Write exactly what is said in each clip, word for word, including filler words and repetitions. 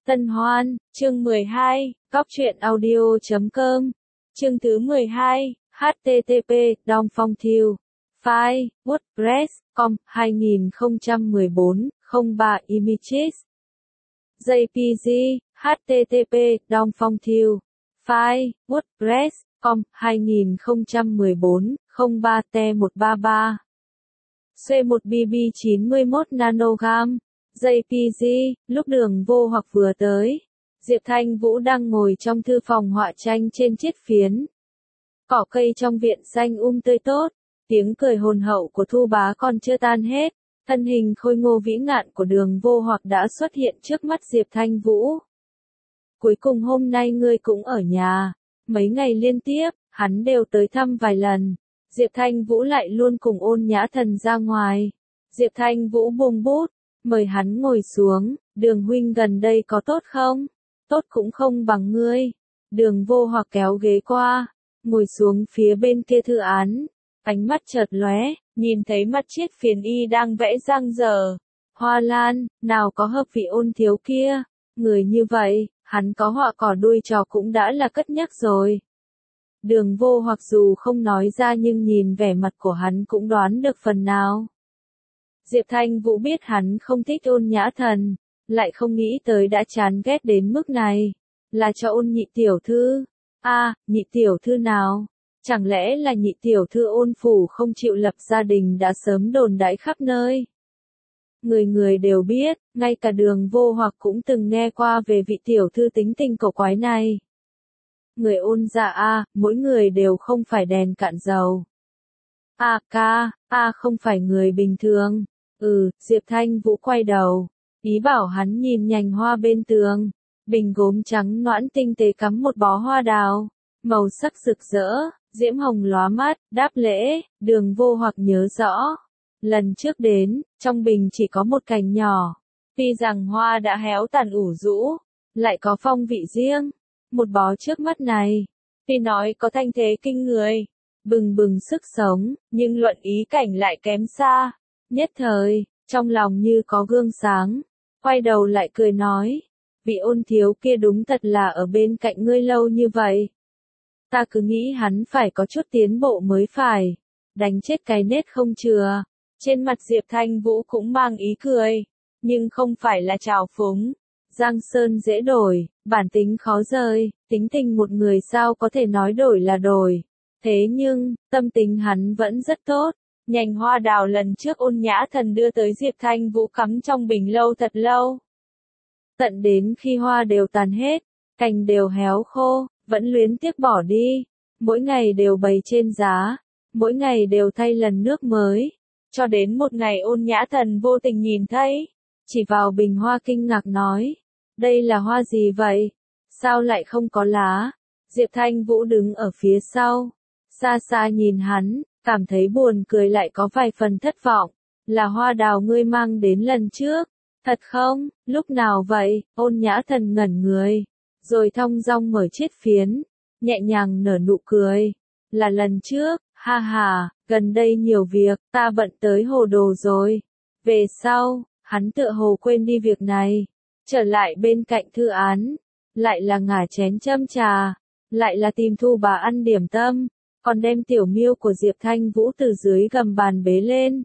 Tân Hoan, chương mười hai, cóc truyện audio chấm com, chương thứ mười hai, H T T P, Dom Phong Thiêu, File, WordPress, com, hai không một bốn, không ba Images, J P G, H T T P, Dom Phong Thiêu, File, WordPress, com, hai không một bốn, không ba T một ba ba, C một B B chín mươi mốt nanogam. J P G, lúc Đường Vô Hoặc vừa tới, Diệp Thanh Vũ đang ngồi trong thư phòng họa tranh trên chiếc phiến. Cỏ cây trong viện xanh um tươi tốt, tiếng cười hồn hậu của Thu Bá còn chưa tan hết, thân hình khôi ngô vĩ ngạn của Đường Vô Hoặc đã xuất hiện trước mắt Diệp Thanh Vũ. Cuối cùng hôm nay ngươi cũng ở nhà, mấy ngày liên tiếp, hắn đều tới thăm vài lần, Diệp Thanh Vũ lại luôn cùng Ôn Nhã Thần ra ngoài. Diệp Thanh Vũ buông bút, mời hắn ngồi xuống, Đường huynh gần đây có tốt không? Tốt cũng không bằng ngươi. Đường Vô Hoặc kéo ghế qua, ngồi xuống phía bên kia thư án, ánh mắt chợt lóe, nhìn thấy mặt chiếc phiến y đang vẽ dang dở. Hoa lan, nào có hợp vị Ôn thiếu kia, người như vậy, hắn có họa cỏ đuôi trò cũng đã là cất nhắc rồi. Đường Vô Hoặc dù không nói ra nhưng nhìn vẻ mặt của hắn cũng đoán được phần nào. Diệp Thanh Vũ biết hắn không thích Ôn Nhã Thần, lại không nghĩ tới đã chán ghét đến mức này, là cho Ôn nhị tiểu thư. A, à, nhị tiểu thư nào? Chẳng lẽ là nhị tiểu thư Ôn phủ không chịu lập gia đình đã sớm đồn đãi khắp nơi. Người người đều biết, ngay cả Đường Vô Hoặc cũng từng nghe qua về vị tiểu thư tính tình cổ quái này. Người Ôn gia a, à, mỗi người đều không phải đèn cạn dầu. A à, ca, a à, không phải người bình thường. Ừ, Diệp Thanh Vũ quay đầu, ý bảo hắn nhìn nhành hoa bên tường, bình gốm trắng nõn tinh tế cắm một bó hoa đào, màu sắc rực rỡ, diễm hồng lóa mắt, đáp lễ. Đường Vô Hoặc nhớ rõ, lần trước đến, trong bình chỉ có một cành nhỏ, tuy rằng hoa đã héo tàn ủ rũ, lại có phong vị riêng, một bó trước mắt này, tuy nói có thanh thế kinh người, bừng bừng sức sống, nhưng luận ý cảnh lại kém xa. Nhất thời, trong lòng như có gương sáng, quay đầu lại cười nói, vị Ôn thiếu kia đúng thật là ở bên cạnh ngươi lâu như vậy. Ta cứ nghĩ hắn phải có chút tiến bộ mới phải, đánh chết cái nết không chừa. Trên mặt Diệp Thanh Vũ cũng mang ý cười, nhưng không phải là trào phúng. Giang sơn dễ đổi, bản tính khó rời, tính tình một người sao có thể nói đổi là đổi. Thế nhưng, tâm tình hắn vẫn rất tốt. Nhành hoa đào lần trước Ôn Nhã Thần đưa tới Diệp Thanh Vũ cắm trong bình lâu thật lâu. Tận đến khi hoa đều tàn hết, cành đều héo khô, vẫn luyến tiếc bỏ đi. Mỗi ngày đều bày trên giá, mỗi ngày đều thay lần nước mới. Cho đến một ngày Ôn Nhã Thần vô tình nhìn thấy, chỉ vào bình hoa kinh ngạc nói, đây là hoa gì vậy? Sao lại không có lá? Diệp Thanh Vũ đứng ở phía sau, xa xa nhìn hắn, cảm thấy buồn cười lại có vài phần thất vọng, là hoa đào ngươi mang đến lần trước, thật không? Lúc nào vậy? Ôn Nhã Thần ngẩn người, rồi thong dong mở chiếc phiến, nhẹ nhàng nở nụ cười, là lần trước, ha ha, gần đây nhiều việc, ta bận tới hồ đồ rồi. Về sau, hắn tựa hồ quên đi việc này, trở lại bên cạnh thư án, lại là ngả chén châm trà, lại là tìm Thu Bá ăn điểm tâm. Còn đem tiểu miêu của Diệp Thanh Vũ từ dưới gầm bàn bế lên,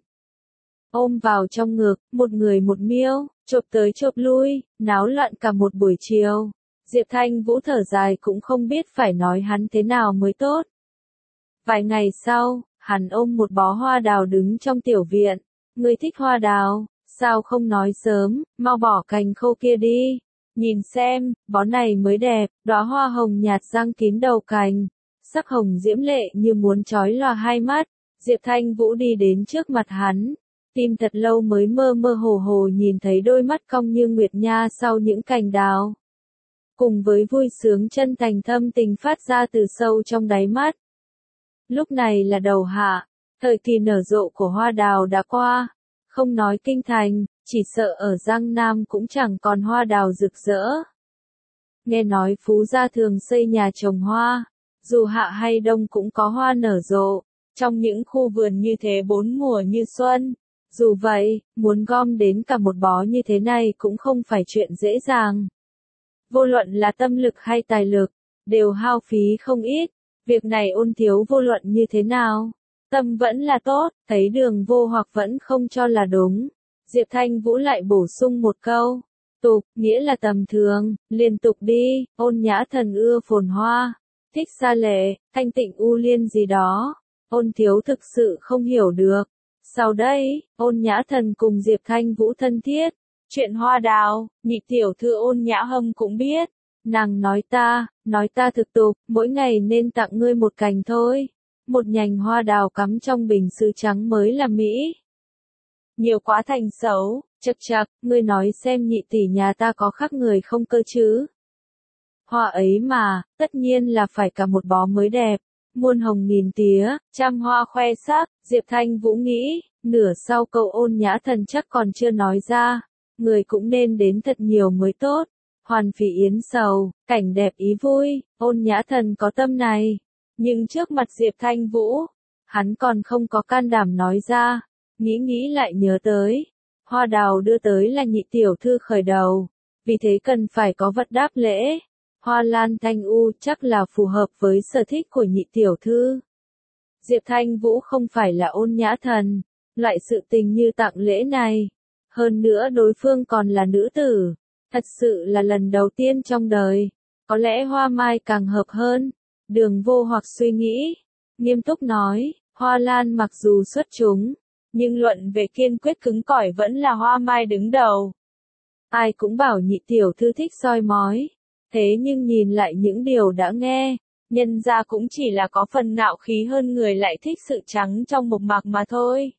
ôm vào trong ngực, một người một miêu, chộp tới chộp lui, náo loạn cả một buổi chiều. Diệp Thanh Vũ thở dài cũng không biết phải nói hắn thế nào mới tốt. Vài ngày sau, hắn ôm một bó hoa đào đứng trong tiểu viện. Ngươi thích hoa đào, sao không nói sớm, mau bỏ cành khô kia đi. Nhìn xem, bó này mới đẹp, đóa hoa hồng nhạt giăng kín đầu cành. Sắc hồng diễm lệ như muốn chói lòa hai mắt. Diệp Thanh Vũ đi đến trước mặt hắn, tim thật lâu mới mơ mơ hồ hồ nhìn thấy đôi mắt cong như nguyệt nha sau những cành đào. Cùng với vui sướng chân thành thâm tình phát ra từ sâu trong đáy mắt. Lúc này là đầu hạ, thời kỳ nở rộ của hoa đào đã qua, không nói kinh thành, chỉ sợ ở Giang Nam cũng chẳng còn hoa đào rực rỡ. Nghe nói Phú gia thường xây nhà trồng hoa, dù hạ hay đông cũng có hoa nở rộ, trong những khu vườn như thế bốn mùa như xuân. Dù vậy, muốn gom đến cả một bó như thế này cũng không phải chuyện dễ dàng. vô luận là tâm lực hay tài lực, đều hao phí không ít. Việc này Ôn Thiếu vô luận như thế nào, tâm vẫn là tốt, thấy Đường Vô Hoặc vẫn không cho là đúng. Diệp Thanh Vũ lại bổ sung một câu, tục, nghĩa là tầm thường, liên tục đi, Ôn Nhã Thần ưa phồn hoa, thích xa lệ, thanh tịnh u liên gì đó. Ôn Thiếu thực sự không hiểu được. Sau đây, Ôn Nhã Thần cùng Diệp Thanh Vũ thân thiết. Chuyện hoa đào, nhị tiểu thư Ôn Nhã Hâm cũng biết. Nàng nói ta, nói ta thực tục, mỗi ngày nên tặng ngươi một cành thôi. Một nhành hoa đào cắm trong bình sứ trắng mới là mỹ. Nhiều quá thành xấu, chật chật, ngươi nói xem nhị tỷ nhà ta có khác người không cơ chứ. Hoa ấy mà, tất nhiên là phải cả một bó mới đẹp. Muôn hồng nghìn tía, trăm hoa khoe sắc, Diệp Thanh Vũ nghĩ, nửa sau câu Ôn Nhã Thần chắc còn chưa nói ra. Người cũng nên đến thật nhiều mới tốt. Hoàn phỉ yến sầu, cảnh đẹp ý vui, Ôn Nhã Thần có tâm này. Nhưng trước mặt Diệp Thanh Vũ, hắn còn không có can đảm nói ra. Nghĩ nghĩ lại nhớ tới. Hoa đào đưa tới là nhị tiểu thư khởi đầu. Vì thế cần phải có vật đáp lễ. Hoa lan thanh u chắc là phù hợp với sở thích của nhị tiểu thư. Diệp Thanh Vũ không phải là Ôn Nhã Thần. Loại sự tình như tặng lễ này. Hơn nữa đối phương còn là nữ tử. Thật sự là lần đầu tiên trong đời. Có lẽ hoa mai càng hợp hơn. Đường Vô Hoặc suy nghĩ. Nghiêm túc nói, hoa lan mặc dù xuất chúng. Nhưng luận về kiên quyết cứng cỏi vẫn là hoa mai đứng đầu. Ai cũng bảo nhị tiểu thư thích soi mói. Thế nhưng nhìn lại những điều đã nghe. Nhân ra cũng chỉ là có phần ngạo khí hơn người lại thích sự trắng trong mộc mạc mà thôi.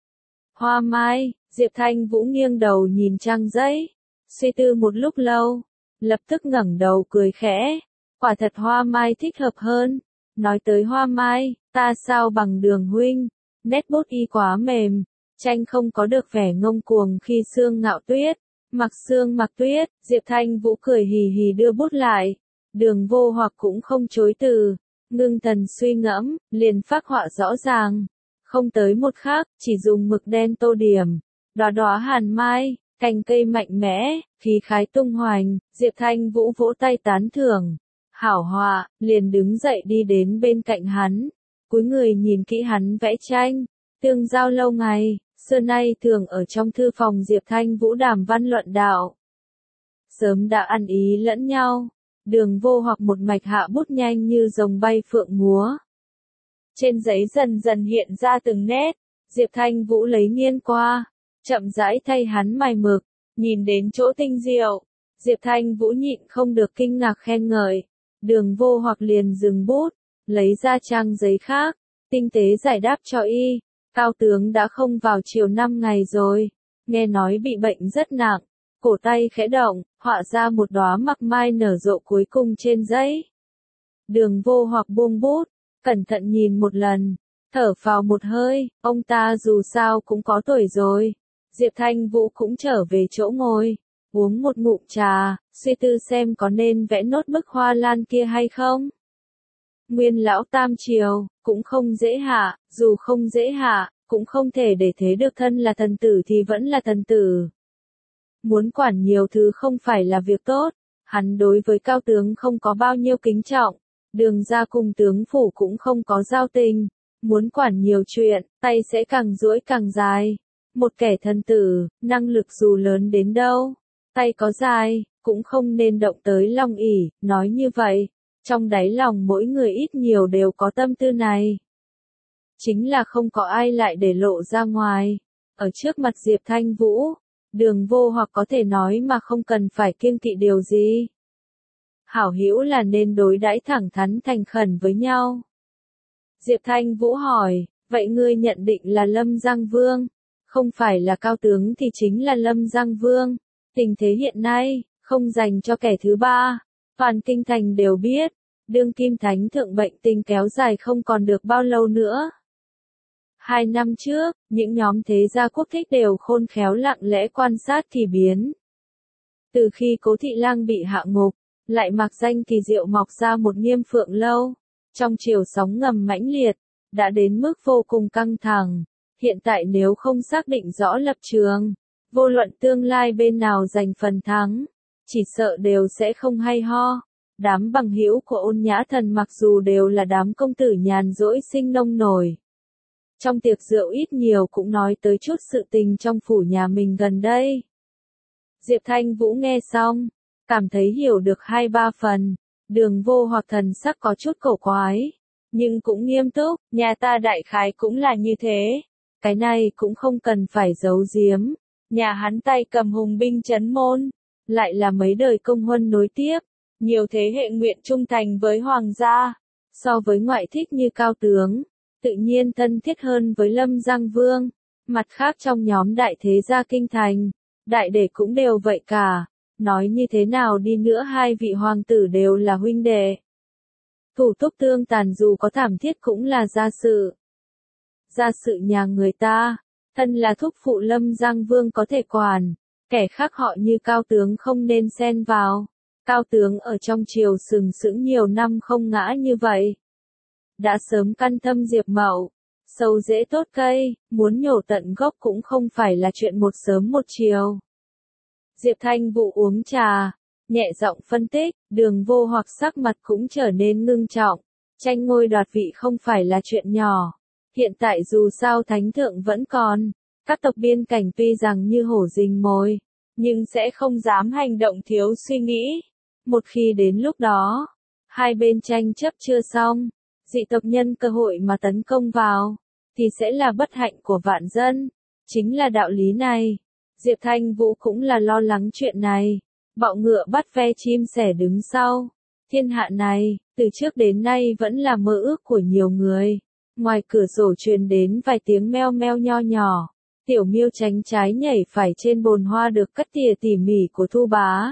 Hoa mai, Diệp Thanh Vũ nghiêng đầu nhìn trang giấy. Suy tư một lúc lâu. Lập tức ngẩng đầu cười khẽ. Quả thật hoa mai thích hợp hơn. Nói tới hoa mai, ta sao bằng Đường huynh. Nét bút y quá mềm. Tranh không có được vẻ ngông cuồng khi Sương Ngạo Tuyết. Mặc Sương mặc tuyết, Diệp Thanh Vũ cười hì hì đưa bút lại. Đường Vô Hoặc cũng không chối từ. Ngưng thần suy ngẫm, liền phác họa rõ ràng. Không tới một khắc, chỉ dùng mực đen tô điểm. Đóa đóa hàn mai, cành cây mạnh mẽ, khí khái tung hoành, Diệp Thanh Vũ vỗ tay tán thưởng. Hảo họa, liền đứng dậy đi đến bên cạnh hắn. Cúi người nhìn kỹ hắn vẽ tranh. Tương giao lâu ngày, xưa nay thường ở trong thư phòng Diệp Thanh Vũ đàm văn luận đạo. Sớm đã ăn ý lẫn nhau. Đường Vô Hoặc một mạch hạ bút nhanh như rồng bay phượng múa. Trên giấy dần dần hiện ra từng nét. Diệp Thanh Vũ lấy nghiên qua. Chậm rãi thay hắn mài mực. Nhìn đến chỗ tinh diệu. Diệp Thanh Vũ nhịn không được kinh ngạc khen ngợi. Đường Vô Hoặc liền dừng bút. Lấy ra trang giấy khác. Tinh tế giải đáp cho y. Cao tướng đã không vào chiều năm ngày rồi. Nghe nói bị bệnh rất nặng. Cổ tay khẽ động, họa ra một đóa mặc mai nở rộ cuối cùng trên giấy. Đường Vô Hoặc buông bút, cẩn thận nhìn một lần, thở phào một hơi, ông ta dù sao cũng có tuổi rồi. Diệp Thanh Vũ cũng trở về chỗ ngồi, uống một ngụm trà, suy tư xem có nên vẽ nốt bức hoa lan kia hay không. Nguyên lão tam triều, cũng không dễ hạ, dù không dễ hạ, cũng không thể để thế được thân là thần tử thì vẫn là thần tử. Muốn quản nhiều thứ không phải là việc tốt, hắn đối với cao tướng không có bao nhiêu kính trọng, đường ra cùng tướng phủ cũng không có giao tình, muốn quản nhiều chuyện, tay sẽ càng duỗi càng dài. Một kẻ thần tử, năng lực dù lớn đến đâu, tay có dài, cũng không nên động tới lòng ỷ, nói như vậy, trong đáy lòng mỗi người ít nhiều đều có tâm tư này. Chính là không có ai lại để lộ ra ngoài, ở trước mặt Diệp Thanh Vũ. Đường Vô Hoặc có thể nói mà không cần phải kiêng kỵ điều gì. Hảo hữu là nên đối đãi thẳng thắn thành khẩn với nhau. Diệp Thanh Vũ hỏi, vậy ngươi nhận định là Lâm Giang Vương? Không phải là cao tướng thì chính là Lâm Giang Vương. Tình thế hiện nay, không dành cho kẻ thứ ba. Toàn kinh thành đều biết, đương kim thánh thượng bệnh tình kéo dài không còn được bao lâu nữa. Hai năm trước, những nhóm thế gia quốc thích đều khôn khéo lặng lẽ quan sát kỳ biến. Từ khi Cố Thị Lang bị hạ ngục, lại mặc danh kỳ diệu mọc ra một Nghiêm Phượng Lâu. Trong chiều sóng ngầm mãnh liệt, đã đến mức vô cùng căng thẳng. Hiện tại nếu không xác định rõ lập trường, vô luận tương lai bên nào giành phần thắng, chỉ sợ đều sẽ không hay ho. Đám bằng hữu của Ôn Nhã Thần mặc dù đều là đám công tử nhàn rỗi sinh nông nổi. Trong tiệc rượu ít nhiều cũng nói tới chút sự tình trong phủ nhà mình gần đây. Diệp Thanh Vũ nghe xong, cảm thấy hiểu được hai ba phần, Đường Vô Hoặc thần sắc có chút cổ quái, nhưng cũng nghiêm túc, nhà ta đại khái cũng là như thế, cái này cũng không cần phải giấu giếm, nhà hắn tay cầm hùng binh trấn môn, lại là mấy đời công huân nối tiếp, nhiều thế hệ nguyện trung thành với hoàng gia, so với ngoại thích như cao tướng, tự nhiên thân thiết hơn với Lâm Giang Vương, mặt khác trong nhóm đại thế gia kinh thành, đại đệ cũng đều vậy cả. Nói như thế nào đi nữa hai vị hoàng tử đều là huynh đệ. Thủ túc tương tàn dù có thảm thiết cũng là gia sự. Gia sự nhà người ta, thân là thúc phụ Lâm Giang Vương có thể quản, kẻ khác họ như cao tướng không nên xen vào. Cao tướng ở trong triều sừng sững nhiều năm không ngã như vậy. Đã sớm căn thâm Diệp Mậu, sâu dễ tốt cây, muốn nhổ tận gốc cũng không phải là chuyện một sớm một chiều. Diệp Thanh Vũ uống trà, nhẹ giọng phân tích, Đường Vô Hoặc sắc mặt cũng trở nên ngưng trọng. Tranh ngôi đoạt vị không phải là chuyện nhỏ. Hiện tại dù sao thánh thượng vẫn còn, các tộc biên cảnh tuy rằng như hổ rình mồi, nhưng sẽ không dám hành động thiếu suy nghĩ. Một khi đến lúc đó, hai bên tranh chấp chưa xong, dị tộc nhân cơ hội mà tấn công vào, thì sẽ là bất hạnh của vạn dân. Chính là đạo lý này. Diệp Thanh Vũ cũng là lo lắng chuyện này. Bọ ngựa bắt ve chim sẻ đứng sau. Thiên hạ này, từ trước đến nay vẫn là mơ ước của nhiều người. Ngoài cửa sổ truyền đến vài tiếng meo meo nho nhỏ. Tiểu miêu tránh trái nhảy phải trên bồn hoa được cắt tỉa tỉ mỉ của Thu Bá.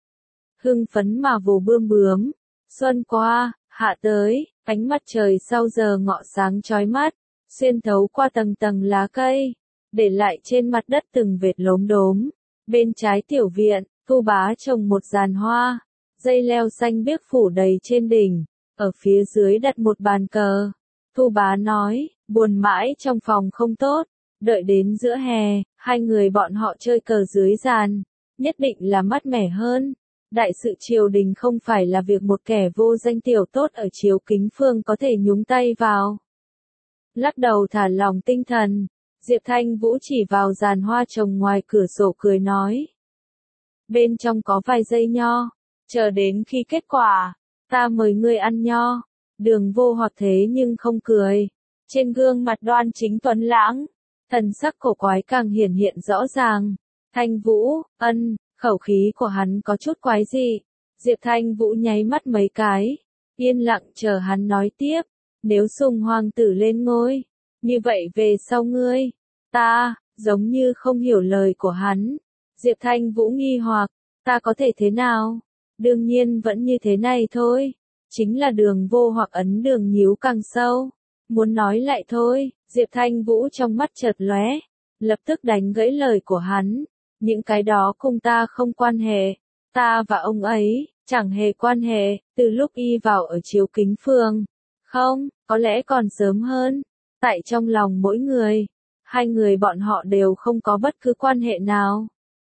Hưng phấn mà vồ bươm bướm. Xuân qua, hạ tới, ánh mặt trời sau giờ ngọ sáng chói mắt, xuyên thấu qua tầng tầng lá cây, để lại trên mặt đất từng vệt lốm đốm. Bên trái tiểu viện, Thu Bá trồng một giàn hoa, dây leo xanh biếc phủ đầy trên đỉnh, ở phía dưới đặt một bàn cờ. Thu Bá nói, buồn mãi trong phòng không tốt, đợi đến giữa hè, hai người bọn họ chơi cờ dưới giàn, nhất định là mát mẻ hơn. Đại sự triều đình không phải là việc một kẻ vô danh tiểu tốt ở Chiếu Kính Phương có thể nhúng tay vào. Lắc đầu thả lòng tinh thần, Diệp Thanh Vũ chỉ vào giàn hoa trồng ngoài cửa sổ cười nói. Bên trong có vài dây nho, chờ đến khi kết quả, ta mời ngươi ăn nho. Đường Vô Hoặc thế nhưng không cười, trên gương mặt đoan chính tuấn lãng, thần sắc cổ quái càng hiển hiện rõ ràng. Thanh Vũ, ân, khẩu khí của hắn có chút quái dị. Diệp Thanh Vũ nháy mắt mấy cái, yên lặng chờ hắn nói tiếp. Nếu Sùng hoàng tử lên ngôi, như vậy về sau ngươi, ta, giống như không hiểu lời của hắn. Diệp Thanh Vũ nghi hoặc, ta có thể thế nào? Đương nhiên vẫn như thế này thôi. Chính là Đường Vô Hoặc ấn đường nhíu càng sâu. Muốn nói lại thôi, Diệp Thanh Vũ trong mắt chợt lóe, lập tức đánh gãy lời của hắn. Những cái đó cùng ta không quan hệ, ta và ông ấy, chẳng hề quan hệ, từ lúc y vào ở Chiếu Kính Phương. Không, có lẽ còn sớm hơn. Tại trong lòng mỗi người, hai người bọn họ đều không có bất cứ quan hệ nào.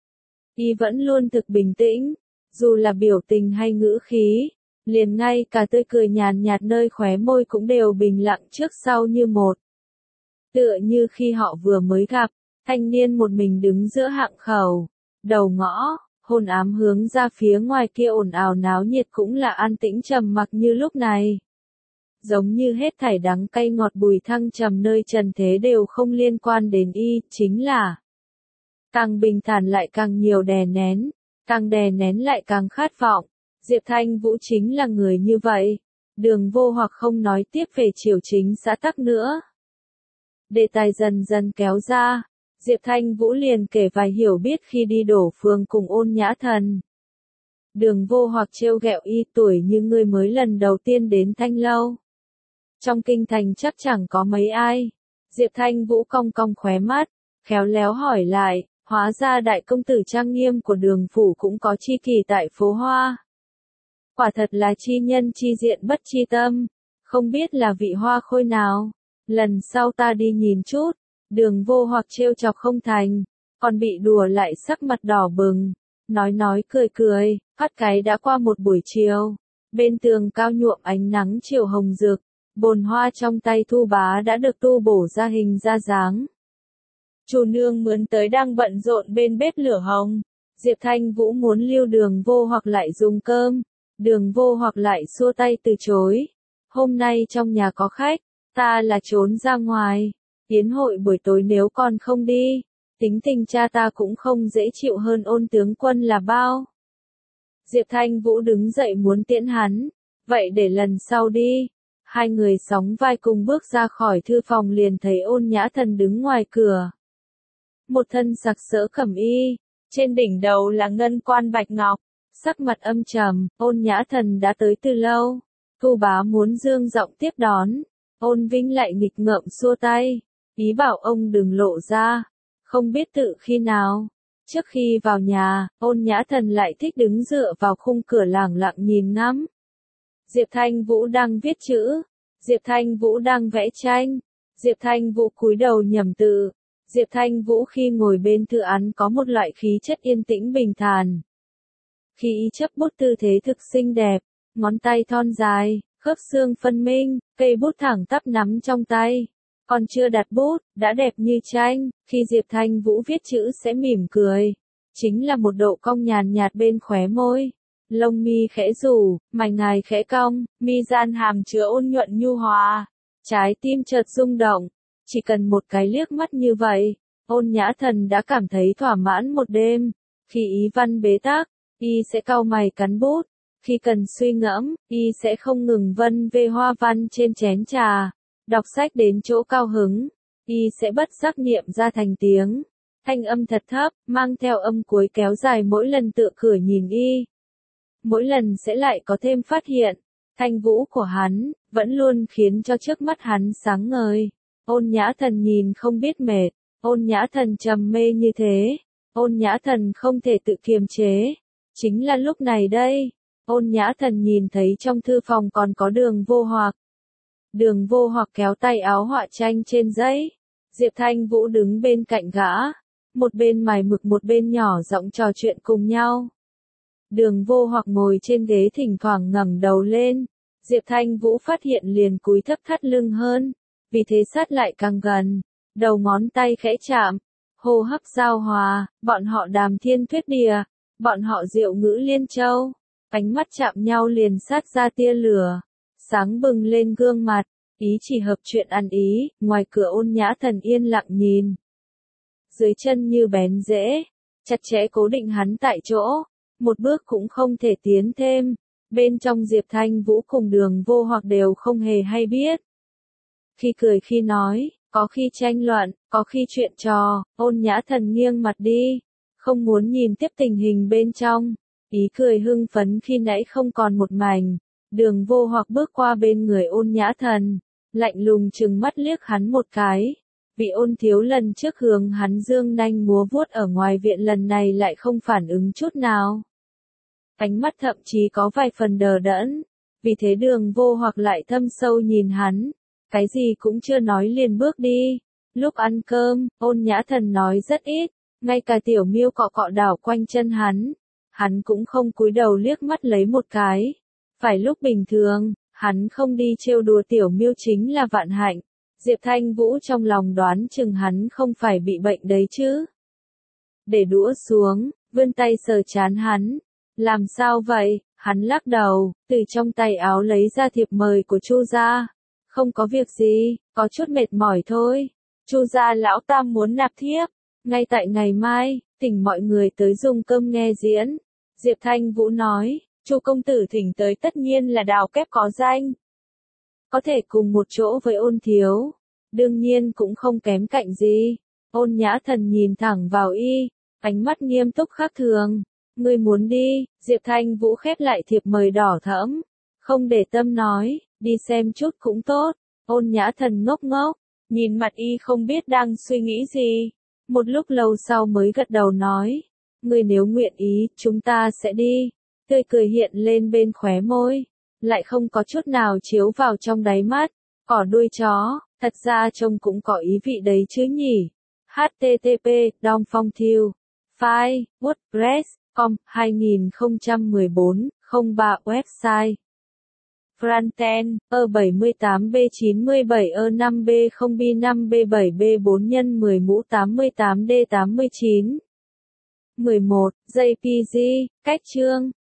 Y vẫn luôn thực bình tĩnh, dù là biểu tình hay ngữ khí, liền ngay cả tươi cười nhàn nhạt nơi khóe môi cũng đều bình lặng trước sau như một. Tựa như khi họ vừa mới gặp, thanh niên một mình đứng giữa hạng khẩu, đầu ngõ, hồn ám hướng ra phía ngoài kia ồn ào náo nhiệt cũng là an tĩnh trầm mặc như lúc này. Giống như hết thảy đắng cay ngọt bùi thăng trầm nơi trần thế đều không liên quan đến y, chính là càng bình thản lại càng nhiều đè nén, càng đè nén lại càng khát vọng. Diệp Thanh Vũ chính là người như vậy. Đường Vô Hoặc không nói tiếp về triều chính xã tắc nữa. Đề tài dần dần kéo ra, Diệp Thanh Vũ liền kể vài hiểu biết khi đi đổ phường cùng Ôn Nhã Thần. Đường Vô Hoặc trêu ghẹo y, tuổi như ngươi mới lần đầu tiên đến Thanh Lâu. Trong kinh thành chắc chẳng có mấy ai. Diệp Thanh Vũ cong cong khóe mắt, khéo léo hỏi lại, hóa ra đại công tử trang nghiêm của Đường phủ cũng có chi kỷ tại phố Hoa. Quả thật là chi nhân chi diện bất chi tâm, không biết là vị hoa khôi nào. Lần sau ta đi nhìn chút. Đường Vô Hoặc trêu chọc không thành, còn bị đùa lại sắc mặt đỏ bừng. Nói nói cười cười, phát cái đã qua một buổi chiều. Bên tường cao nhuộm ánh nắng chiều hồng rực, bồn hoa trong tay Thu Bá đã được tu bổ ra hình ra dáng. Chủ nương mướn tới đang bận rộn bên bếp lửa hồng. Diệp Thanh Vũ muốn lưu Đường Vô Hoặc lại dùng cơm. Đường Vô Hoặc lại xua tay từ chối. Hôm nay trong nhà có khách, ta là trốn ra ngoài. Yến hội buổi tối nếu con không đi, tính tình cha ta cũng không dễ chịu hơn Ôn tướng quân là bao. Diệp Thanh Vũ đứng dậy muốn tiễn hắn. Vậy để lần sau đi. Hai người sóng vai cùng bước ra khỏi thư phòng liền thấy Ôn Nhã Thần đứng ngoài cửa. Một thân sặc sỡ cẩm y, trên đỉnh đầu là ngân quan bạch ngọc, sắc mặt âm trầm. Ôn Nhã Thần đã tới từ lâu. Thu Bá muốn dương giọng tiếp đón. Ôn Vinh lại nghịch ngợm xua tay, ý bảo ông đừng lộ ra. Không biết tự khi nào, trước khi vào nhà, Ôn Nhã Thần lại thích đứng dựa vào khung cửa lẳng lặng nhìn ngắm. Diệp Thanh Vũ đang viết chữ, Diệp Thanh Vũ đang vẽ tranh, Diệp Thanh Vũ cúi đầu nhẩm tự. Diệp Thanh Vũ khi ngồi bên thư án có một loại khí chất yên tĩnh bình thản. Khi y chấp bút tư thế thực xinh đẹp, ngón tay thon dài, khớp xương phân minh, cây bút thẳng tắp nắm trong tay. Còn chưa đặt bút, đã đẹp như tranh. Khi Diệp Thanh Vũ viết chữ sẽ mỉm cười. Chính là một độ cong nhàn nhạt bên khóe môi. Lông mi khẽ rủ, mày ngài khẽ cong, mi gian hàm chứa ôn nhuận nhu hòa. Trái tim chợt rung động. Chỉ cần một cái liếc mắt như vậy, Ôn Nhã Thần đã cảm thấy thỏa mãn một đêm. Khi ý văn bế tắc, y sẽ cau mày cắn bút. Khi cần suy ngẫm, y sẽ không ngừng vân về hoa văn trên chén trà. Đọc sách đến chỗ cao hứng, y sẽ bất giác niệm ra thành tiếng. Thanh âm thật thấp, mang theo âm cuối kéo dài mỗi lần tựa cửa nhìn y. Mỗi lần sẽ lại có thêm phát hiện. Thanh vũ của hắn, vẫn luôn khiến cho trước mắt hắn sáng ngời. Ôn Nhã Thần nhìn không biết mệt. Ôn Nhã Thần trầm mê như thế. Ôn Nhã Thần không thể tự kiềm chế. Chính là lúc này đây. Ôn Nhã Thần nhìn thấy trong thư phòng còn có Đường Vô Hoặc. Đường Vô Hoặc kéo tay áo họa tranh trên giấy. Diệp Thanh Vũ đứng bên cạnh gã. Một bên mài mực một bên nhỏ giọng trò chuyện cùng nhau. Đường Vô Hoặc ngồi trên ghế thỉnh thoảng ngẩng đầu lên. Diệp Thanh Vũ phát hiện liền cúi thấp thắt lưng hơn. Vì thế sát lại càng gần. Đầu ngón tay khẽ chạm. Hô hấp giao hòa. Bọn họ đàm thiên thuyết địa. Bọn họ diệu ngữ liên châu. Ánh mắt chạm nhau liền sát ra tia lửa. Sáng bừng lên gương mặt. Ý chỉ hợp chuyện ăn ý. Ngoài cửa Ôn Nhã Thần yên lặng nhìn. Dưới chân như bén rễ. Chặt chẽ cố định hắn tại chỗ. Một bước cũng không thể tiến thêm. Bên trong Diệp Thanh Vũ cùng Đường Vô Hoặc đều không hề hay biết. Khi cười khi nói, có khi tranh luận, có khi chuyện trò. Ôn Nhã Thần nghiêng mặt đi. Không muốn nhìn tiếp tình hình bên trong. Ý cười hưng phấn khi nãy không còn một mảnh. Đường Vô Hoặc bước qua bên người Ôn Nhã Thần. Lạnh lùng trừng mắt liếc hắn một cái. Vị Ôn thiếu lần trước hướng hắn dương nanh múa vuốt ở ngoài viện lần này lại không phản ứng chút nào. Ánh mắt thậm chí có vài phần đờ đẫn. Vì thế Đường Vô Hoặc lại thâm sâu nhìn hắn. Cái gì cũng chưa nói liền bước đi. Lúc ăn cơm, Ôn Nhã Thần nói rất ít. Ngay cả Tiểu Miêu cọ cọ đảo quanh chân hắn. Hắn cũng không cúi đầu liếc mắt lấy một cái. Phải lúc bình thường, hắn không đi trêu đùa Tiểu Miêu chính là vạn hạnh. Diệp Thanh Vũ trong lòng đoán chừng hắn không phải bị bệnh đấy chứ. Để đũa xuống, vươn tay sờ trán hắn. Làm sao vậy? Hắn lắc đầu, từ trong tay áo lấy ra thiệp mời của Chu gia. Không có việc gì, có chút mệt mỏi thôi. Chu gia lão tam muốn nạp thiếp. Ngay tại ngày mai, thỉnh mọi người tới dùng cơm nghe diễn. Diệp Thanh Vũ nói, Chu công tử thỉnh tới tất nhiên là đào kép có danh. Có thể cùng một chỗ với Ôn thiếu. Đương nhiên cũng không kém cạnh gì. Ôn Nhã Thần nhìn thẳng vào y. Ánh mắt nghiêm túc khác thường. Ngươi muốn đi, Diệp Thanh Vũ khép lại thiệp mời đỏ thẫm. Không để tâm nói, đi xem chút cũng tốt. Ôn Nhã Thần ngốc ngốc. Nhìn mặt y không biết đang suy nghĩ gì. Một lúc lâu sau mới gật đầu nói. Ngươi nếu nguyện ý, chúng ta sẽ đi. Tươi cười hiện lên bên khóe môi. Lại không có chút nào chiếu vào trong đáy mắt. Cỏ đuôi chó, thật ra trông cũng có ý vị đấy chứ nhỉ. H T T P, Dong Phong Thiêu. File, WordPress, com hai không một bốn không ba website. Frontend, E bảy mươi tám B chín mươi bảy E năm B không B năm B bảy B bốn nhân mười mũ tám mươi tám D tám mươi chín. mười một. gi pê giê, cách chương.